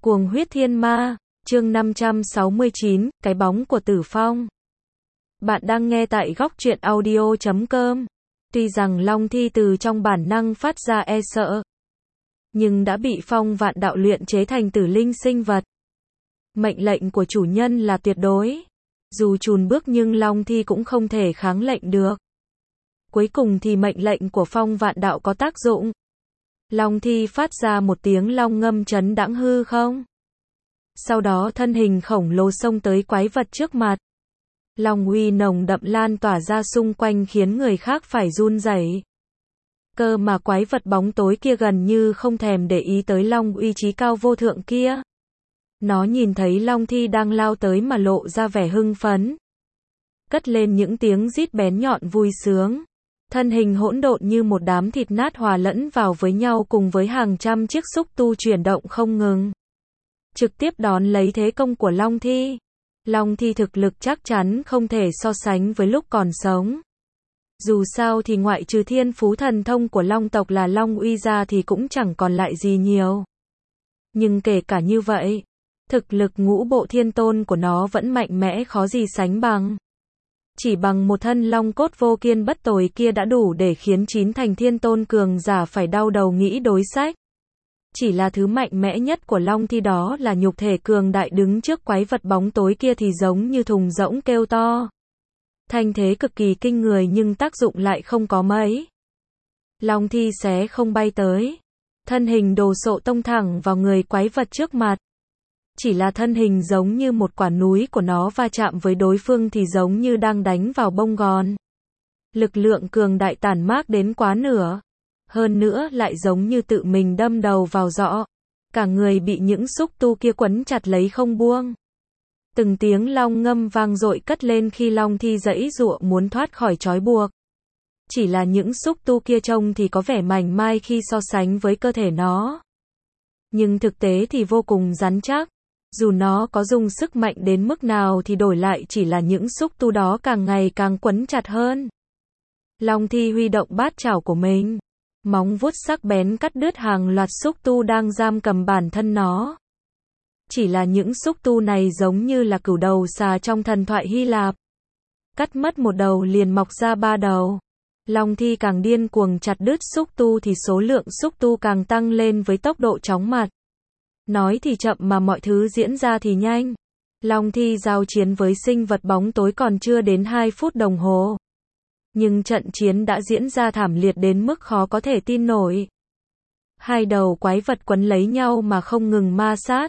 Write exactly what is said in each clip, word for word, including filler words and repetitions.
Cuồng huyết thiên ma, chương năm trăm sáu mươi chín, cái bóng của Tử Phong. Bạn đang nghe tại góc truyện audio chấm com. Tuy rằng Long Thi từ trong bản năng phát ra e sợ, nhưng đã bị Phong Vạn Đạo luyện chế thành tử linh sinh vật. Mệnh lệnh của chủ nhân là tuyệt đối. Dù chùn bước nhưng Long Thi cũng không thể kháng lệnh được. Cuối cùng thì mệnh lệnh của Phong Vạn Đạo có tác dụng. Long Thi phát ra một tiếng long ngâm chấn đãng hư không. Sau đó thân hình khổng lồ xông tới quái vật trước mặt. Long uy nồng đậm lan tỏa ra xung quanh khiến người khác phải run rẩy. Cơ mà quái vật bóng tối kia gần như không thèm để ý tới Long uy trí cao vô thượng kia. Nó nhìn thấy Long Thi đang lao tới mà lộ ra vẻ hưng phấn. Cất lên những tiếng rít bén nhọn vui sướng. Thân hình hỗn độn như một đám thịt nát hòa lẫn vào với nhau cùng với hàng trăm chiếc xúc tu chuyển động không ngừng. Trực tiếp đón lấy thế công của Long Thi. Long Thi thực lực chắc chắn không thể so sánh với lúc còn sống. Dù sao thì ngoại trừ thiên phú thần thông của Long tộc là Long uy ra thì cũng chẳng còn lại gì nhiều. Nhưng kể cả như vậy, thực lực ngũ bộ thiên tôn của nó vẫn mạnh mẽ khó gì sánh bằng. Chỉ bằng một thân long cốt vô kiên bất tồi kia đã đủ để khiến chín thành thiên tôn cường giả phải đau đầu nghĩ đối sách. Chỉ là thứ mạnh mẽ nhất của Long Thi đó là nhục thể cường đại đứng trước quái vật bóng tối kia thì giống như thùng rỗng kêu to. Thanh thế cực kỳ kinh người nhưng tác dụng lại không có mấy. Long Thi xé không bay tới. Thân hình đồ sộ tông thẳng vào người quái vật trước mặt. Chỉ là thân hình giống như một quả núi của nó va chạm với đối phương thì giống như đang đánh vào bông gòn. Lực lượng cường đại tản mát đến quá nửa. Hơn nữa lại giống như tự mình đâm đầu vào giọ. Cả người bị những xúc tu kia quấn chặt lấy không buông. Từng tiếng long ngâm vang dội cất lên khi Long Thi giãy giụa muốn thoát khỏi trói buộc. Chỉ là những xúc tu kia trông thì có vẻ mảnh mai khi so sánh với cơ thể nó. Nhưng thực tế thì vô cùng rắn chắc. Dù nó có dùng sức mạnh đến mức nào thì đổi lại chỉ là những xúc tu đó càng ngày càng quấn chặt hơn. Long Thi huy động bát chảo của mình. Móng vuốt sắc bén cắt đứt hàng loạt xúc tu đang giam cầm bản thân nó. Chỉ là những xúc tu này giống như là cửu đầu xà trong thần thoại Hy Lạp. Cắt mất một đầu liền mọc ra ba đầu. Long Thi càng điên cuồng chặt đứt xúc tu thì số lượng xúc tu càng tăng lên với tốc độ chóng mặt. Nói thì chậm mà mọi thứ diễn ra thì nhanh. Long Thi giao chiến với sinh vật bóng tối còn chưa đến hai phút đồng hồ. Nhưng trận chiến đã diễn ra thảm liệt đến mức khó có thể tin nổi. Hai đầu quái vật quấn lấy nhau mà không ngừng ma sát.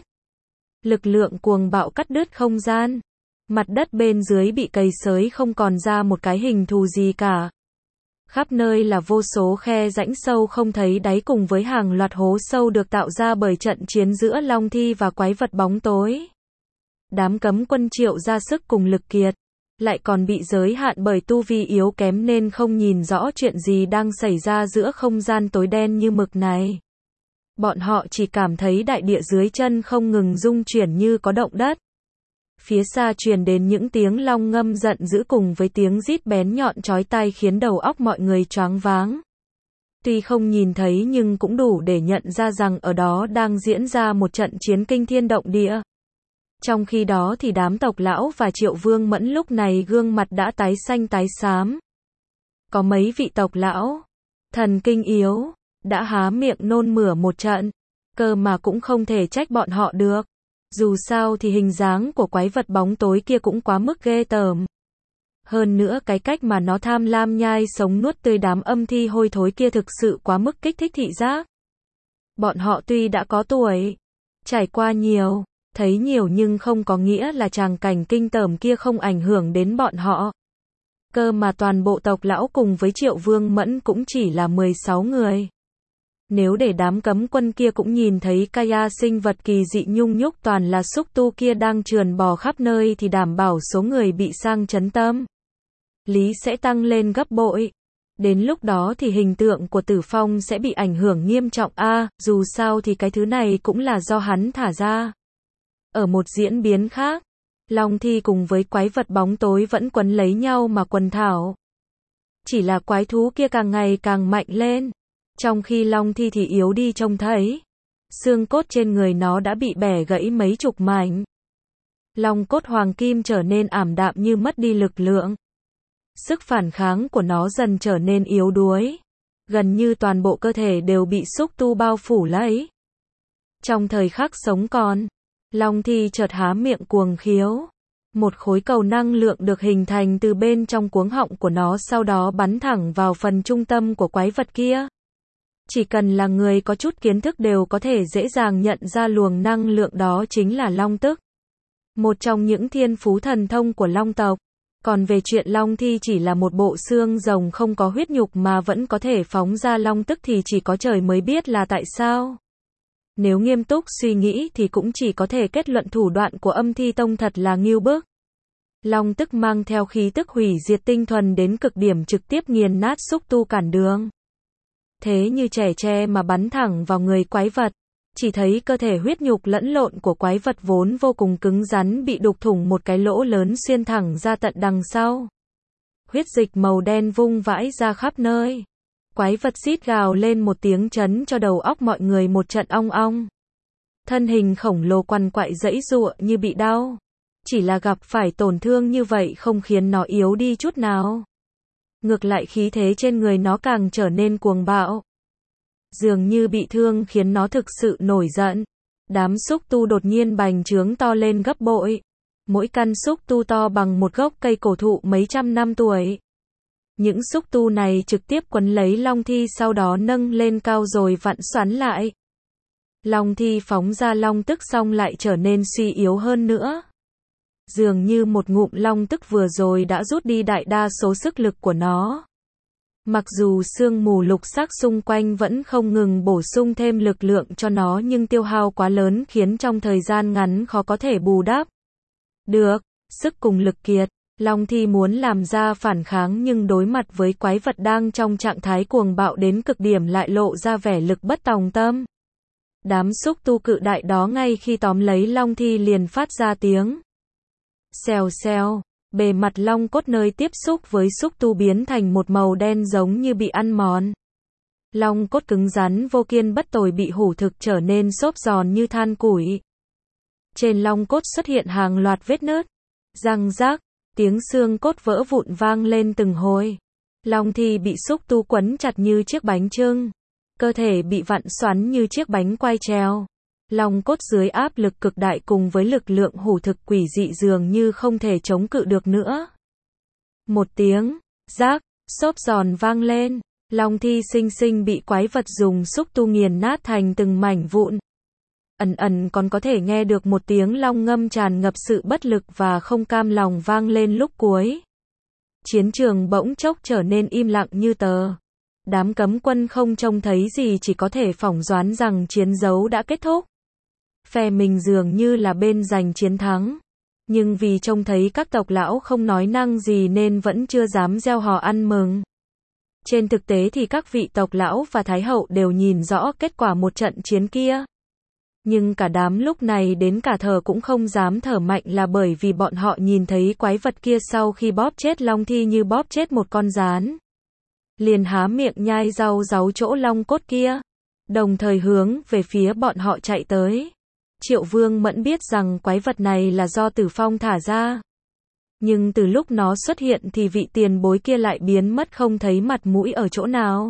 Lực lượng cuồng bạo cắt đứt không gian. Mặt đất bên dưới bị cày xới không còn ra một cái hình thù gì cả. Khắp nơi là vô số khe rãnh sâu không thấy đáy cùng với hàng loạt hố sâu được tạo ra bởi trận chiến giữa Long Thi và quái vật bóng tối. Đám cấm quân triệu ra sức cùng lực kiệt, lại còn bị giới hạn bởi tu vi yếu kém nên không nhìn rõ chuyện gì đang xảy ra giữa không gian tối đen như mực này. Bọn họ chỉ cảm thấy đại địa dưới chân không ngừng rung chuyển như có động đất. Phía xa truyền đến những tiếng long ngâm giận dữ cùng với tiếng rít bén nhọn chói tai khiến đầu óc mọi người choáng váng. Tuy không nhìn thấy nhưng cũng đủ để nhận ra rằng ở đó đang diễn ra một trận chiến kinh thiên động địa. Trong khi đó thì đám tộc lão và Triệu Vương Mẫn lúc này gương mặt đã tái xanh tái xám. Có mấy vị tộc lão, thần kinh yếu, đã há miệng nôn mửa một trận, cơ mà cũng không thể trách bọn họ được. Dù sao thì hình dáng của quái vật bóng tối kia cũng quá mức ghê tởm. Hơn nữa cái cách mà nó tham lam nhai sống nuốt tươi đám âm thi hôi thối kia thực sự quá mức kích thích thị giác. Bọn họ tuy đã có tuổi, trải qua nhiều, thấy nhiều nhưng không có nghĩa là tràng cảnh kinh tởm kia không ảnh hưởng đến bọn họ. Cơ mà toàn bộ tộc lão cùng với Triệu Vương Mẫn cũng chỉ là mười sáu người. Nếu để đám cấm quân kia cũng nhìn thấy Kaya sinh vật kỳ dị nhung nhúc toàn là xúc tu kia đang trườn bò khắp nơi thì đảm bảo số người bị sang chấn tâm lý sẽ tăng lên gấp bội. Đến lúc đó thì hình tượng của Tử Phong sẽ bị ảnh hưởng nghiêm trọng a, à, dù sao thì cái thứ này cũng là do hắn thả ra. Ở một diễn biến khác, Long Thi cùng với quái vật bóng tối vẫn quấn lấy nhau mà quần thảo. Chỉ là quái thú kia càng ngày càng mạnh lên. Trong khi Long Thi thì yếu đi trông thấy. Xương cốt trên người nó đã bị bẻ gãy mấy chục mảnh. Long cốt hoàng kim trở nên ảm đạm như mất đi lực lượng. Sức phản kháng của nó dần trở nên yếu đuối. Gần như toàn bộ cơ thể đều bị xúc tu bao phủ lấy. Trong thời khắc sống còn, Long Thi chợt há miệng cuồng khiếu. Một khối cầu năng lượng được hình thành từ bên trong cuống họng của nó, sau đó bắn thẳng vào phần trung tâm của quái vật kia. Chỉ cần là người có chút kiến thức đều có thể dễ dàng nhận ra luồng năng lượng đó chính là long tức. Một trong những thiên phú thần thông của long tộc. Còn về chuyện Long Thi chỉ là một bộ xương rồng không có huyết nhục mà vẫn có thể phóng ra long tức thì chỉ có trời mới biết là tại sao. Nếu nghiêm túc suy nghĩ thì cũng chỉ có thể kết luận thủ đoạn của Âm Thi Tông thật là ngưu bức. Long tức mang theo khí tức hủy diệt tinh thuần đến cực điểm, trực tiếp nghiền nát xúc tu cản đường. Thế như trẻ tre mà bắn thẳng vào người quái vật. Chỉ thấy cơ thể huyết nhục lẫn lộn của quái vật vốn vô cùng cứng rắn bị đục thủng một cái lỗ lớn xuyên thẳng ra tận đằng sau. Huyết dịch màu đen vung vãi ra khắp nơi. Quái vật rít gào lên một tiếng chấn cho đầu óc mọi người một trận ong ong. Thân hình khổng lồ quằn quại giãy giụa như bị đau. Chỉ là gặp phải tổn thương như vậy không khiến nó yếu đi chút nào. Ngược lại khí thế trên người nó càng trở nên cuồng bạo. Dường như bị thương khiến nó thực sự nổi giận. Đám xúc tu đột nhiên bành trướng to lên gấp bội. Mỗi căn xúc tu to bằng một gốc cây cổ thụ mấy trăm năm tuổi. Những xúc tu này trực tiếp quấn lấy Long Thi, sau đó nâng lên cao rồi vặn xoắn lại. Long Thi phóng ra long tức xong lại trở nên suy yếu hơn nữa. Dường như một ngụm long tức vừa rồi đã rút đi đại đa số sức lực của nó. Mặc dù sương mù lục sắc xung quanh vẫn không ngừng bổ sung thêm lực lượng cho nó, nhưng tiêu hao quá lớn khiến trong thời gian ngắn khó có thể bù đắp được. Sức cùng lực kiệt, Long Thi muốn làm ra phản kháng nhưng đối mặt với quái vật đang trong trạng thái cuồng bạo đến cực điểm lại lộ ra vẻ lực bất tòng tâm. Đám xúc tu cự đại đó ngay khi tóm lấy Long Thi liền phát ra tiếng xèo xèo. Bề mặt long cốt nơi tiếp xúc với xúc tu biến thành một màu đen giống như bị ăn mòn. Long cốt cứng rắn vô kiên bất tồi bị hủ thực trở nên xốp giòn như than củi. Trên long cốt xuất hiện hàng loạt vết nứt. Răng rác, tiếng xương cốt vỡ vụn vang lên từng hồi. Long Thi bị xúc tu quấn chặt như chiếc bánh chưng. Cơ thể bị vặn xoắn như chiếc bánh quai treo. Long cốt dưới áp lực cực đại cùng với lực lượng hủ thực quỷ dị dường như không thể chống cự được nữa. Một tiếng rác, xốp giòn vang lên. Long Thi xinh xinh bị quái vật dùng xúc tu nghiền nát thành từng mảnh vụn. Ẩn ẩn còn có thể nghe được một tiếng long ngâm tràn ngập sự bất lực và không cam lòng vang lên lúc cuối. Chiến trường bỗng chốc trở nên im lặng như tờ. Đám cấm quân không trông thấy gì, chỉ có thể phỏng đoán rằng chiến đấu đã kết thúc. Phe mình dường như là bên giành chiến thắng. Nhưng vì trông thấy các tộc lão không nói năng gì nên vẫn chưa dám reo hò ăn mừng. Trên thực tế thì các vị tộc lão và thái hậu đều nhìn rõ kết quả một trận chiến kia. Nhưng cả đám lúc này đến cả thở cũng không dám thở mạnh là bởi vì bọn họ nhìn thấy quái vật kia sau khi bóp chết Long Thi như bóp chết một con gián. Liền há miệng nhai rau ráu chỗ long cốt kia. Đồng thời hướng về phía bọn họ chạy tới. Triệu Vương Mẫn biết rằng quái vật này là do Tử Phong thả ra. Nhưng từ lúc nó xuất hiện thì vị tiền bối kia lại biến mất không thấy mặt mũi ở chỗ nào.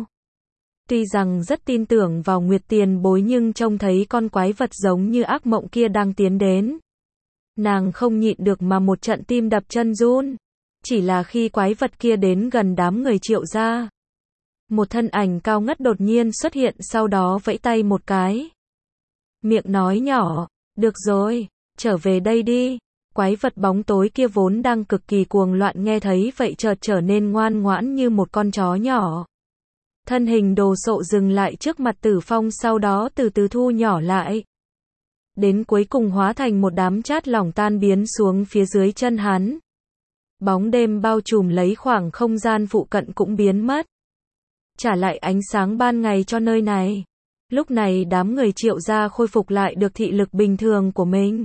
Tuy rằng rất tin tưởng vào Nguyệt tiền bối nhưng trông thấy con quái vật giống như ác mộng kia đang tiến đến. Nàng không nhịn được mà một trận tim đập chân run. Chỉ là khi quái vật kia đến gần đám người Triệu gia. Một thân ảnh cao ngất đột nhiên xuất hiện, sau đó vẫy tay một cái. Miệng nói nhỏ, được rồi, trở về đây đi. Quái vật bóng tối kia vốn đang cực kỳ cuồng loạn nghe thấy vậy chợt trở nên ngoan ngoãn như một con chó nhỏ. Thân hình đồ sộ dừng lại trước mặt Tử Phong, sau đó từ từ thu nhỏ lại. Đến cuối cùng hóa thành một đám chát lỏng tan biến xuống phía dưới chân hắn. Bóng đêm bao trùm lấy khoảng không gian phụ cận cũng biến mất. Trả lại ánh sáng ban ngày cho nơi này. Lúc này đám người Triệu gia khôi phục lại được thị lực bình thường của mình.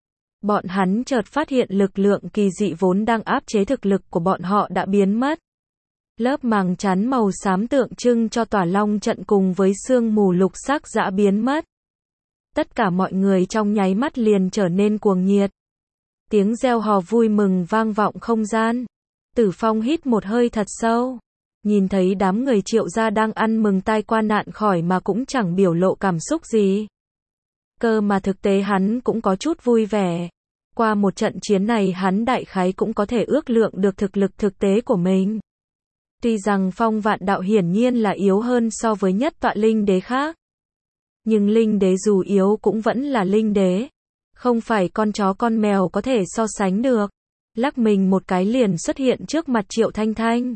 Bọn hắn chợt phát hiện lực lượng kỳ dị vốn đang áp chế thực lực của bọn họ đã biến mất. Lớp màng chắn màu xám tượng trưng cho tỏa long trận cùng với sương mù lục sắc đã biến mất. Tất cả mọi người trong nháy mắt liền trở nên cuồng nhiệt. Tiếng reo hò vui mừng vang vọng không gian. Tử Phong hít một hơi thật sâu. Nhìn thấy đám người Triệu gia đang ăn mừng tai qua nạn khỏi mà cũng chẳng biểu lộ cảm xúc gì. Cơ mà thực tế hắn cũng có chút vui vẻ. Qua một trận chiến này hắn đại khái cũng có thể ước lượng được thực lực thực tế của mình. Tuy rằng Phong Vạn Đạo hiển nhiên là yếu hơn so với nhất tọa linh đế khác. Nhưng linh đế dù yếu cũng vẫn là linh đế. Không phải con chó con mèo có thể so sánh được. Lắc mình một cái liền xuất hiện trước mặt Triệu Thanh Thanh.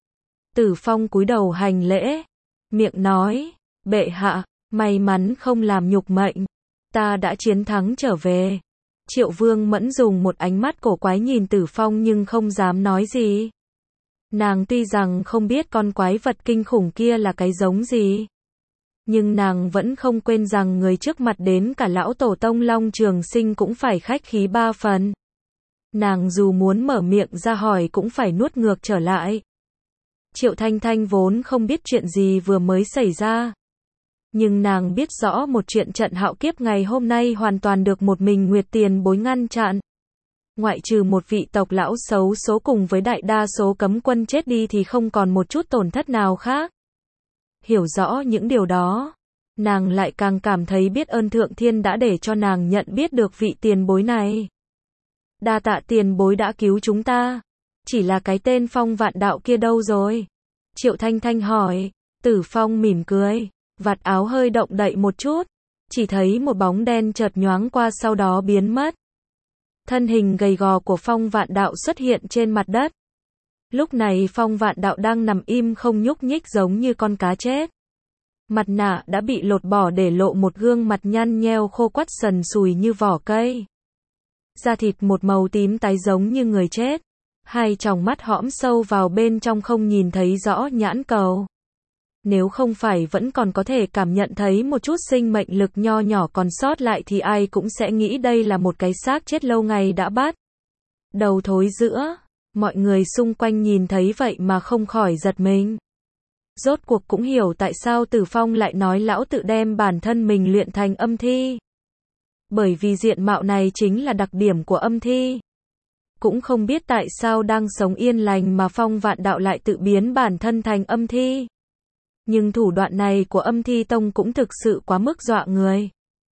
Tử Phong cúi đầu hành lễ. Miệng nói, bệ hạ, may mắn không làm nhục mệnh. Ta đã chiến thắng trở về. Triệu Vương Mẫn dùng một ánh mắt cổ quái nhìn Tử Phong nhưng không dám nói gì. Nàng tuy rằng không biết con quái vật kinh khủng kia là cái giống gì. Nhưng nàng vẫn không quên rằng người trước mặt đến cả lão tổ tông Long Trường Sinh cũng phải khách khí ba phần. Nàng dù muốn mở miệng ra hỏi cũng phải nuốt ngược trở lại. Triệu Thanh Thanh vốn không biết chuyện gì vừa mới xảy ra. Nhưng nàng biết rõ một chuyện trận hạo kiếp ngày hôm nay hoàn toàn được một mình Nguyệt Tiền Bối ngăn chặn. Ngoại trừ một vị tộc lão xấu số cùng với đại đa số cấm quân chết đi thì không còn một chút tổn thất nào khác. Hiểu rõ những điều đó, nàng lại càng cảm thấy biết ơn Thượng Thiên đã để cho nàng nhận biết được vị tiền bối này. Đa tạ tiền bối đã cứu chúng ta. Chỉ là cái tên Phong Vạn Đạo kia đâu rồi? Triệu Thanh Thanh hỏi. Tử Phong mỉm cười, vạt áo hơi động đậy một chút, chỉ thấy một bóng đen chợt nhoáng qua sau đó biến mất. Thân hình gầy gò của Phong Vạn Đạo xuất hiện trên mặt đất. Lúc này Phong Vạn Đạo đang nằm im không nhúc nhích giống như con cá chết. Mặt nạ đã bị lột bỏ để lộ một gương mặt nhăn nheo khô quắt sần sùi như vỏ cây. Da thịt một màu tím tái giống như người chết. Hai tròng mắt hõm sâu vào bên trong không nhìn thấy rõ nhãn cầu. Nếu không phải vẫn còn có thể cảm nhận thấy một chút sinh mệnh lực nho nhỏ còn sót lại thì ai cũng sẽ nghĩ đây là một cái xác chết lâu ngày đã bắt đầu thối rữa. Mọi người xung quanh nhìn thấy vậy mà không khỏi giật mình. Rốt cuộc cũng hiểu tại sao Tử Phong lại nói lão tự đem bản thân mình luyện thành âm thi. Bởi vì diện mạo này chính là đặc điểm của âm thi. Cũng không biết tại sao đang sống yên lành mà Phong Vạn Đạo lại tự biến bản thân thành âm thi. Nhưng thủ đoạn này của âm thi tông cũng thực sự quá mức dọa người.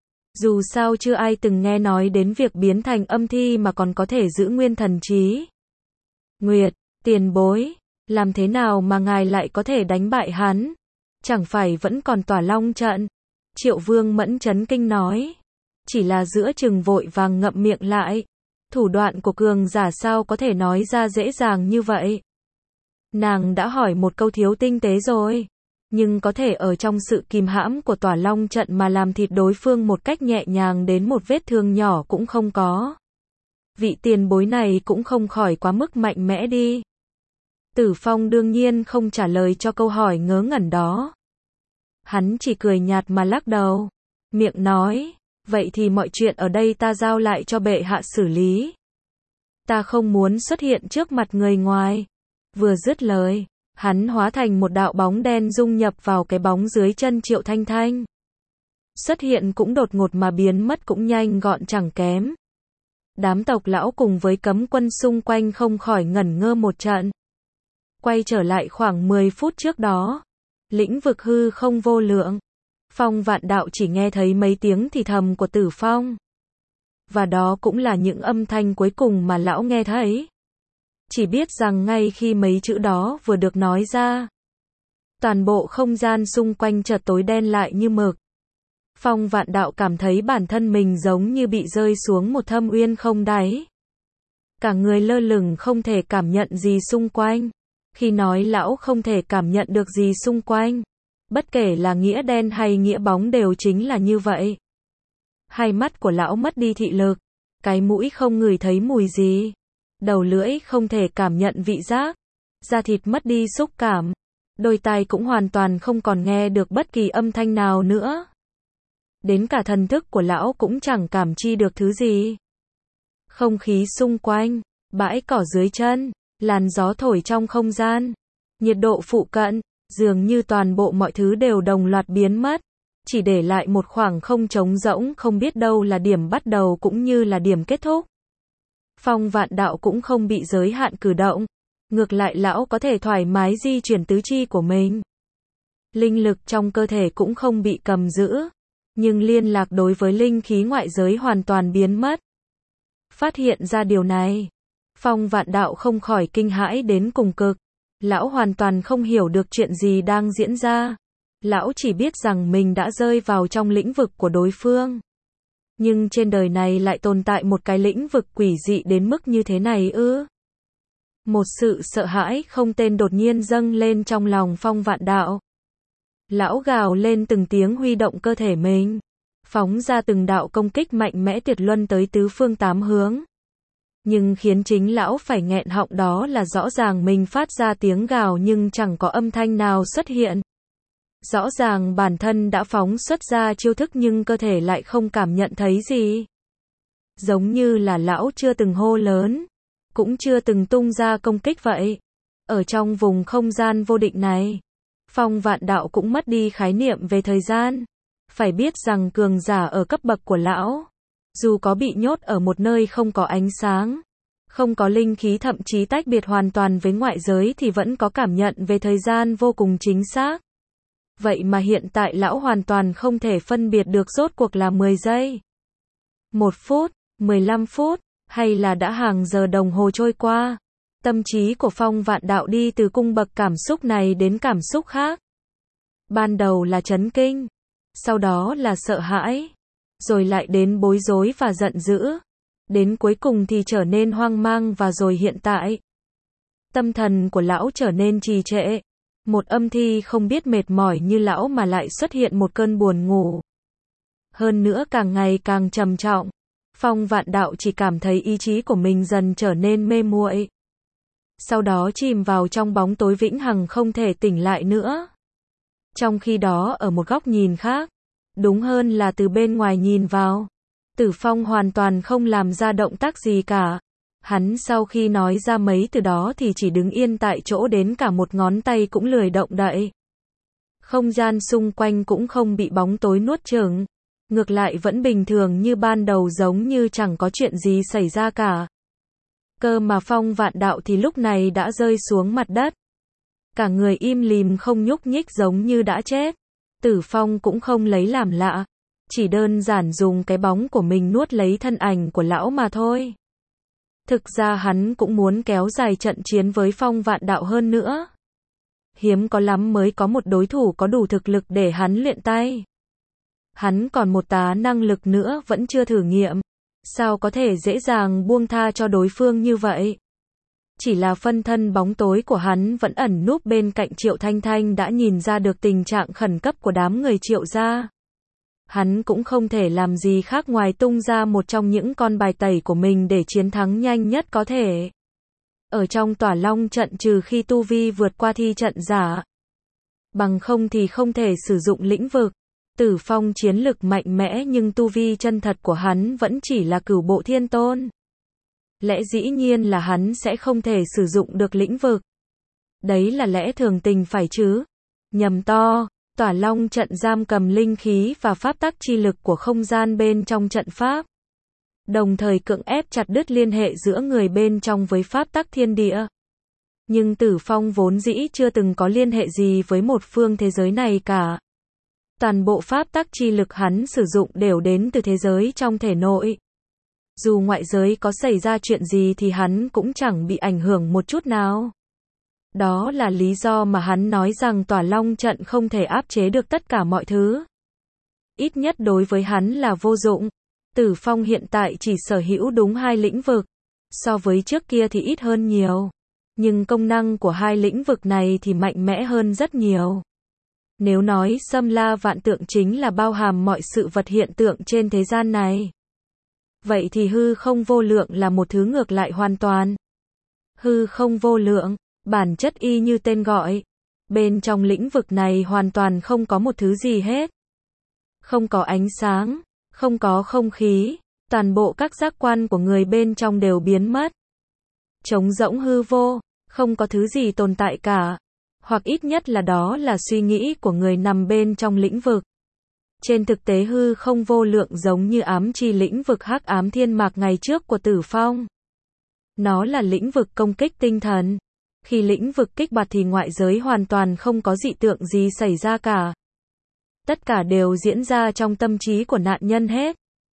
Dù sao chưa ai từng nghe nói đến việc biến thành âm thi mà còn có thể giữ nguyên thần trí. Nguyệt, tiền bối, làm thế nào mà ngài lại có thể đánh bại hắn? Chẳng phải vẫn còn tỏa long trận? Triệu Vương Mẫn chấn kinh nói. Chỉ là giữa chừng vội vàng ngậm miệng lại. Thủ đoạn của cường giả sao có thể nói ra dễ dàng như vậy? Nàng đã hỏi một câu thiếu tinh tế rồi. Nhưng có thể ở trong sự kìm hãm của tỏa long trận mà làm thịt đối phương một cách nhẹ nhàng đến một vết thương nhỏ cũng không có. Vị tiền bối này cũng không khỏi quá mức mạnh mẽ đi. Tử Phong đương nhiên không trả lời cho câu hỏi ngớ ngẩn đó. Hắn chỉ cười nhạt mà lắc đầu. Miệng nói, vậy thì mọi chuyện ở đây ta giao lại cho bệ hạ xử lý. Ta không muốn xuất hiện trước mặt người ngoài. Vừa dứt lời, hắn hóa thành một đạo bóng đen dung nhập vào cái bóng dưới chân Triệu Thanh Thanh. Xuất hiện cũng đột ngột mà biến mất cũng nhanh gọn chẳng kém. Đám tộc lão cùng với cấm quân xung quanh không khỏi ngẩn ngơ một trận. Quay trở lại khoảng mười phút trước đó. Lĩnh vực hư không vô lượng. Phong Vạn Đạo chỉ nghe thấy mấy tiếng thì thầm của Tử Phong. Và đó cũng là những âm thanh cuối cùng mà lão nghe thấy. Chỉ biết rằng ngay khi mấy chữ đó vừa được nói ra, toàn bộ không gian xung quanh chợt tối đen lại như mực. Phong Vạn Đạo cảm thấy bản thân mình giống như bị rơi xuống một thâm uyên không đáy. Cả người lơ lửng không thể cảm nhận gì xung quanh. Khi nói lão không thể cảm nhận được gì xung quanh, bất kể là nghĩa đen hay nghĩa bóng đều chính là như vậy. Hai mắt của lão mất đi thị lực, cái mũi không ngửi thấy mùi gì, đầu lưỡi không thể cảm nhận vị giác, da thịt mất đi xúc cảm, đôi tai cũng hoàn toàn không còn nghe được bất kỳ âm thanh nào nữa. Đến cả thần thức của lão cũng chẳng cảm chi được thứ gì. Không khí xung quanh, bãi cỏ dưới chân, làn gió thổi trong không gian, nhiệt độ phụ cận, dường như toàn bộ mọi thứ đều đồng loạt biến mất. chỉ để lại một khoảng không trống rỗng không biết đâu là điểm bắt đầu cũng như là điểm kết thúc. Phong Vạn Đạo cũng không bị giới hạn cử động, ngược lại lão có thể thoải mái di chuyển tứ chi của mình. Linh lực trong cơ thể cũng không bị cầm giữ, nhưng liên lạc đối với linh khí ngoại giới hoàn toàn biến mất. Phát hiện ra điều này, Phong Vạn Đạo không khỏi kinh hãi đến cùng cực. Lão hoàn toàn không hiểu được chuyện gì đang diễn ra. Lão chỉ biết rằng mình đã rơi vào trong lĩnh vực của đối phương. Nhưng trên đời này lại tồn tại một cái lĩnh vực quỷ dị đến mức như thế này ư? Một sự sợ hãi không tên đột nhiên dâng lên trong lòng Phong Vạn Đạo. Lão gào lên từng tiếng huy động cơ thể mình, phóng ra từng đạo công kích mạnh mẽ tuyệt luân tới tứ phương tám hướng. Nhưng khiến chính lão phải nghẹn họng đó là rõ ràng mình phát ra tiếng gào nhưng chẳng có âm thanh nào xuất hiện. Rõ ràng bản thân đã phóng xuất ra chiêu thức nhưng cơ thể lại không cảm nhận thấy gì. Giống như là lão chưa từng hô lớn, cũng chưa từng tung ra công kích vậy. Ở trong vùng không gian vô định này, Phong Vạn Đạo cũng mất đi khái niệm về thời gian. Phải biết rằng cường giả ở cấp bậc của lão, dù có bị nhốt ở một nơi không có ánh sáng, không có linh khí thậm chí tách biệt hoàn toàn với ngoại giới thì vẫn có cảm nhận về thời gian vô cùng chính xác. Vậy mà hiện tại lão hoàn toàn không thể phân biệt được rốt cuộc là mười giây, một phút, mười lăm phút, hay là đã hàng giờ đồng hồ trôi qua. Tâm trí của Phong Vạn Đạo đi từ cung bậc cảm xúc này đến cảm xúc khác. Ban đầu là chấn kinh, sau đó là sợ hãi, rồi lại đến bối rối và giận dữ, đến cuối cùng thì trở nên hoang mang và rồi hiện tại. Tâm thần của lão trở nên trì trệ, một âm thi không biết mệt mỏi như lão mà lại xuất hiện một cơn buồn ngủ. Hơn nữa càng ngày càng trầm trọng, Phong Vạn Đạo chỉ cảm thấy ý chí của mình dần trở nên mê muội. Sau đó chìm vào trong bóng tối vĩnh hằng không thể tỉnh lại nữa. Trong khi đó ở một góc nhìn khác, đúng hơn là từ bên ngoài nhìn vào, Tử Phong hoàn toàn không làm ra động tác gì cả. Hắn sau khi nói ra mấy từ đó thì chỉ đứng yên tại chỗ đến cả một ngón tay cũng lười động đậy. Không gian xung quanh cũng không bị bóng tối nuốt chửng, ngược lại vẫn bình thường như ban đầu giống như chẳng có chuyện gì xảy ra cả. Cơ mà Phong Vạn Đạo thì lúc này đã rơi xuống mặt đất. Cả người im lìm không nhúc nhích giống như đã chết. Tử Phong cũng không lấy làm lạ, chỉ đơn giản dùng cái bóng của mình nuốt lấy thân ảnh của lão mà thôi. Thực ra hắn cũng muốn kéo dài trận chiến với Phong Vạn Đạo hơn nữa. Hiếm có lắm mới có một đối thủ có đủ thực lực để hắn luyện tay. Hắn còn một tá năng lực nữa vẫn chưa thử nghiệm. Sao có thể dễ dàng buông tha cho đối phương như vậy? Chỉ là phân thân bóng tối của hắn vẫn ẩn núp bên cạnh Triệu Thanh Thanh đã nhìn ra được tình trạng khẩn cấp của đám người Triệu gia. Hắn cũng không thể làm gì khác ngoài tung ra một trong những con bài tẩy của mình để chiến thắng nhanh nhất có thể. Ở trong Tỏa Long trận trừ khi tu vi vượt qua thi trận giả, bằng không thì không thể sử dụng lĩnh vực. Tử Phong chiến lực mạnh mẽ nhưng tu vi chân thật của hắn vẫn chỉ là cửu bộ thiên tôn. Lẽ dĩ nhiên là hắn sẽ không thể sử dụng được lĩnh vực. Đấy là lẽ thường tình phải chứ. Nhầm to, Tỏa Long trận giam cầm linh khí và pháp tắc chi lực của không gian bên trong trận pháp. Đồng thời cưỡng ép chặt đứt liên hệ giữa người bên trong với pháp tắc thiên địa. Nhưng Tử Phong vốn dĩ chưa từng có liên hệ gì với một phương thế giới này cả. Toàn bộ pháp tắc chi lực hắn sử dụng đều đến từ thế giới trong thể nội. Dù ngoại giới có xảy ra chuyện gì thì hắn cũng chẳng bị ảnh hưởng một chút nào. Đó là lý do mà hắn nói rằng Tỏa Long trận không thể áp chế được tất cả mọi thứ. Ít nhất đối với hắn là vô dụng. Tử Phong hiện tại chỉ sở hữu đúng hai lĩnh vực. So với trước kia thì ít hơn nhiều. Nhưng công năng của hai lĩnh vực này thì mạnh mẽ hơn rất nhiều. Nếu nói Xâm La Vạn Tượng chính là bao hàm mọi sự vật hiện tượng trên thế gian này, vậy thì hư không vô lượng là một thứ ngược lại hoàn toàn. Hư không vô lượng, bản chất y như tên gọi. Bên trong lĩnh vực này hoàn toàn không có một thứ gì hết. Không có ánh sáng, không có không khí, toàn bộ các giác quan của người bên trong đều biến mất. Trống rỗng hư vô, không có thứ gì tồn tại cả. Hoặc ít nhất là đó là suy nghĩ của người nằm bên trong lĩnh vực. Trên thực tế hư không vô lượng giống như ám chi lĩnh vực hắc ám thiên mạc ngày trước của Tử Phong. Nó là lĩnh vực công kích tinh thần. Khi lĩnh vực kích hoạt thì ngoại giới hoàn toàn không có dị tượng gì xảy ra cả. Tất cả đều diễn ra trong tâm trí của nạn nhân hết.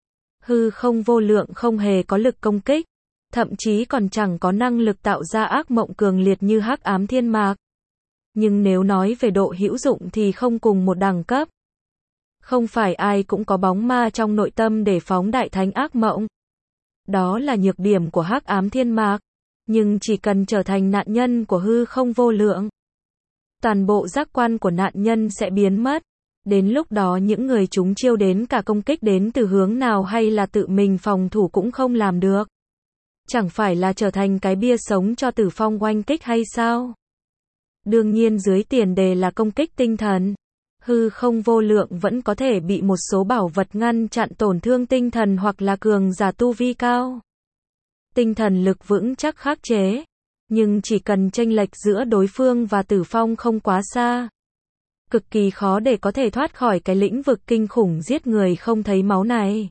Hư không vô lượng không hề có lực công kích, thậm chí còn chẳng có năng lực tạo ra ác mộng cường liệt như hắc ám thiên mạc. Nhưng nếu nói về độ hữu dụng thì không cùng một đẳng cấp. Không phải ai cũng có bóng ma trong nội tâm để phóng đại thánh ác mộng. Đó là nhược điểm của hắc ám thiên mạc. Nhưng chỉ cần trở thành nạn nhân của hư không vô lượng, toàn bộ giác quan của nạn nhân sẽ biến mất. Đến lúc đó những người chúng chiêu đến cả công kích đến từ hướng nào hay là tự mình phòng thủ cũng không làm được. Chẳng phải là trở thành cái bia sống cho Tử Phong oanh kích hay sao? Đương nhiên dưới tiền đề là công kích tinh thần. Hư không vô lượng vẫn có thể bị một số bảo vật ngăn chặn tổn thương tinh thần hoặc là cường giả tu vi cao. Tinh thần lực vững chắc khắc chế. Nhưng chỉ cần chênh lệch giữa đối phương và Tử Phong không quá xa, cực kỳ khó để có thể thoát khỏi cái lĩnh vực kinh khủng giết người không thấy máu này.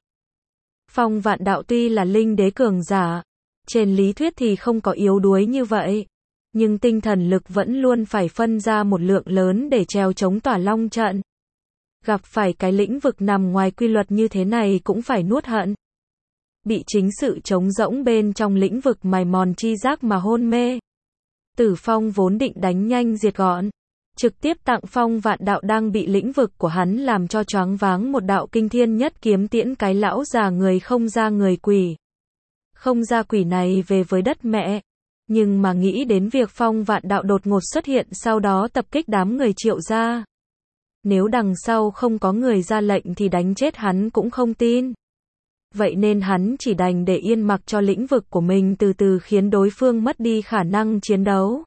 Phong Vạn Đạo tuy là linh đế cường giả, trên lý thuyết thì không có yếu đuối như vậy, nhưng tinh thần lực vẫn luôn phải phân ra một lượng lớn để trèo chống Tỏa Long trận. Gặp phải cái lĩnh vực nằm ngoài quy luật như thế này cũng phải nuốt hận. Bị chính sự trống rỗng bên trong lĩnh vực mài mòn chi giác mà hôn mê. Tử Phong vốn định đánh nhanh diệt gọn, trực tiếp tặng Phong Vạn Đạo đang bị lĩnh vực của hắn làm cho choáng váng một đạo kinh thiên nhất kiếm tiễn cái lão già người không ra người quỷ. Không ra quỷ này về với đất mẹ. Nhưng mà nghĩ đến việc Phong Vạn Đạo đột ngột xuất hiện sau đó tập kích đám người Triệu gia. Nếu đằng sau không có người ra lệnh thì đánh chết hắn cũng không tin. Vậy nên hắn chỉ đành để yên mặc cho lĩnh vực của mình từ từ khiến đối phương mất đi khả năng chiến đấu.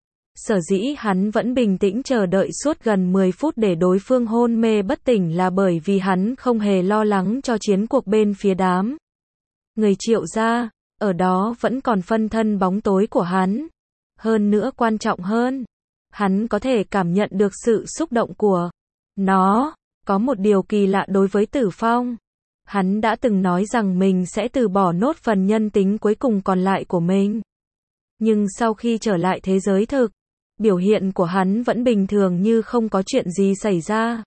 Sở dĩ hắn vẫn bình tĩnh chờ đợi suốt gần mười phút để đối phương hôn mê bất tỉnh là bởi vì hắn không hề lo lắng cho chiến cuộc bên phía đám người Triệu gia, ở đó vẫn còn phân thân bóng tối của hắn. Hơn nữa quan trọng hơn, hắn có thể cảm nhận được sự xúc động của nó. Có một điều kỳ lạ đối với Tử Phong. Hắn đã từng nói rằng mình sẽ từ bỏ nốt phần nhân tính cuối cùng còn lại của mình. Nhưng sau khi trở lại thế giới thực, biểu hiện của hắn vẫn bình thường như không có chuyện gì xảy ra.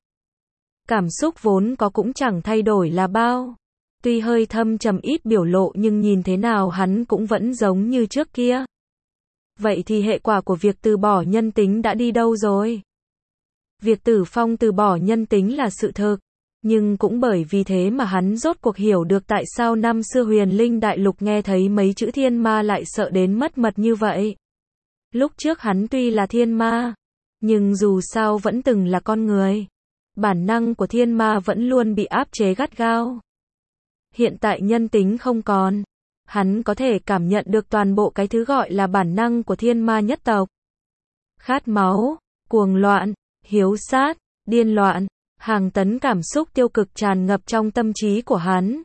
Cảm xúc vốn có cũng chẳng thay đổi là bao. Tuy hơi thâm trầm ít biểu lộ nhưng nhìn thế nào hắn cũng vẫn giống như trước kia. Vậy thì hệ quả của việc từ bỏ nhân tính đã đi đâu rồi? Việc Tử Phong từ bỏ nhân tính là sự thực. Nhưng cũng bởi vì thế mà hắn rốt cuộc hiểu được tại sao năm xưa Huyền Linh Đại Lục nghe thấy mấy chữ thiên ma lại sợ đến mất mật như vậy. Lúc trước hắn tuy là thiên ma, nhưng dù sao vẫn từng là con người. Bản năng của thiên ma vẫn luôn bị áp chế gắt gao. Hiện tại nhân tính không còn. Hắn có thể cảm nhận được toàn bộ cái thứ gọi là bản năng của thiên ma nhất tộc. Khát máu, cuồng loạn, hiếu sát, điên loạn. Hàng tấn cảm xúc tiêu cực tràn ngập trong tâm trí của hắn.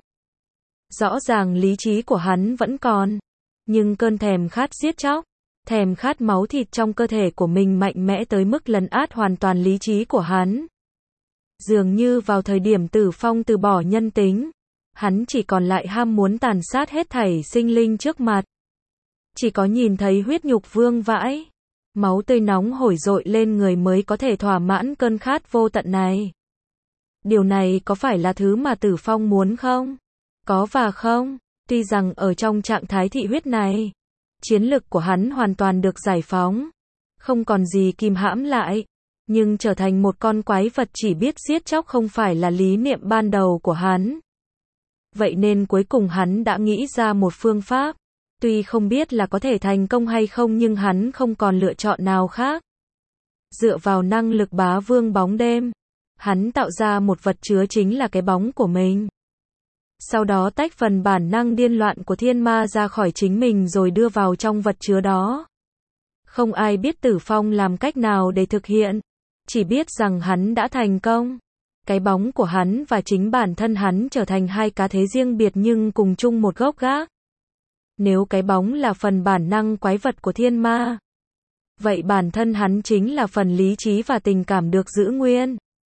Rõ ràng lý trí của hắn vẫn còn, nhưng cơn thèm khát giết chóc, thèm khát máu thịt trong cơ thể của mình mạnh mẽ tới mức lấn át hoàn toàn lý trí của hắn. Dường như vào thời điểm Tử Phong từ bỏ nhân tính, hắn chỉ còn lại ham muốn tàn sát hết thảy sinh linh trước mặt. Chỉ có nhìn thấy huyết nhục vương vãi, máu tươi nóng hổi dội lên người mới có thể thỏa mãn cơn khát vô tận này. Điều này có phải là thứ mà Tử Phong muốn không? Có và không. Tuy rằng ở trong trạng thái thị huyết này, chiến lực của hắn hoàn toàn được giải phóng, không còn gì kìm hãm lại, nhưng trở thành một con quái vật chỉ biết giết chóc không phải là lý niệm ban đầu của hắn. Vậy nên cuối cùng hắn đã nghĩ ra một phương pháp, tuy không biết là có thể thành công hay không nhưng hắn không còn lựa chọn nào khác. Dựa vào năng lực bá vương bóng đêm, hắn tạo ra một vật chứa chính là cái bóng của mình. Sau đó tách phần bản năng điên loạn của thiên ma ra khỏi chính mình rồi đưa vào trong vật chứa đó. Không ai biết Tử Phong làm cách nào để thực hiện, chỉ biết rằng hắn đã thành công. Cái bóng của hắn và chính bản thân hắn trở thành hai cá thể riêng biệt nhưng cùng chung một gốc gác. Nếu cái bóng là phần bản năng quái vật của thiên ma, vậy bản thân hắn chính là phần lý trí và tình cảm được giữ nguyên.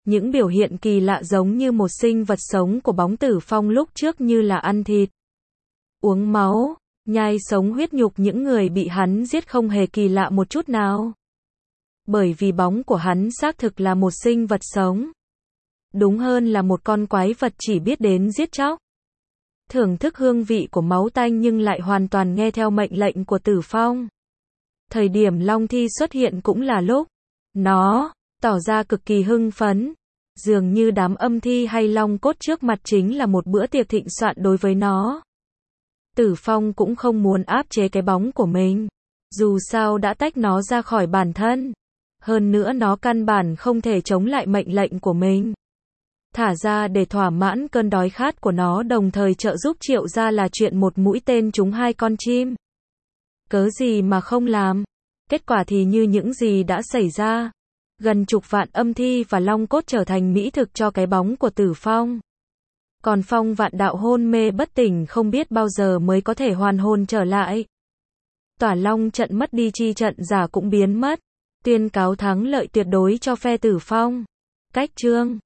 Những biểu hiện kỳ lạ giống như một sinh vật sống của bóng Tử Phong lúc trước như là ăn thịt, uống máu, nhai sống huyết nhục những người bị hắn giết không hề kỳ lạ một chút nào. Bởi vì bóng của hắn xác thực là một sinh vật sống. Đúng hơn là một con quái vật chỉ biết đến giết chóc. Thưởng thức hương vị của máu tanh nhưng lại hoàn toàn nghe theo mệnh lệnh của Tử Phong. Thời điểm Long Thi xuất hiện cũng là lúc nó tỏ ra cực kỳ hưng phấn. Dường như đám âm thi hay long cốt trước mặt chính là một bữa tiệc thịnh soạn đối với nó. Tử Phong cũng không muốn áp chế cái bóng của mình. Dù sao đã tách nó ra khỏi bản thân. Hơn nữa nó căn bản không thể chống lại mệnh lệnh của mình. Thả ra để thỏa mãn cơn đói khát của nó đồng thời trợ giúp Triệu gia là chuyện một mũi tên trúng hai con chim. Cớ gì mà không làm. Kết quả thì như những gì đã xảy ra. Gần chục vạn âm thi và long cốt trở thành mỹ thực cho cái bóng của Tử Phong. Còn Phong Vạn Đạo hôn mê bất tỉnh không biết bao giờ mới có thể hoàn hồn trở lại. Tỏa Long trận mất đi chi trận giả cũng biến mất. Tuyên cáo thắng lợi tuyệt đối cho phe Tử Phong. Cách chương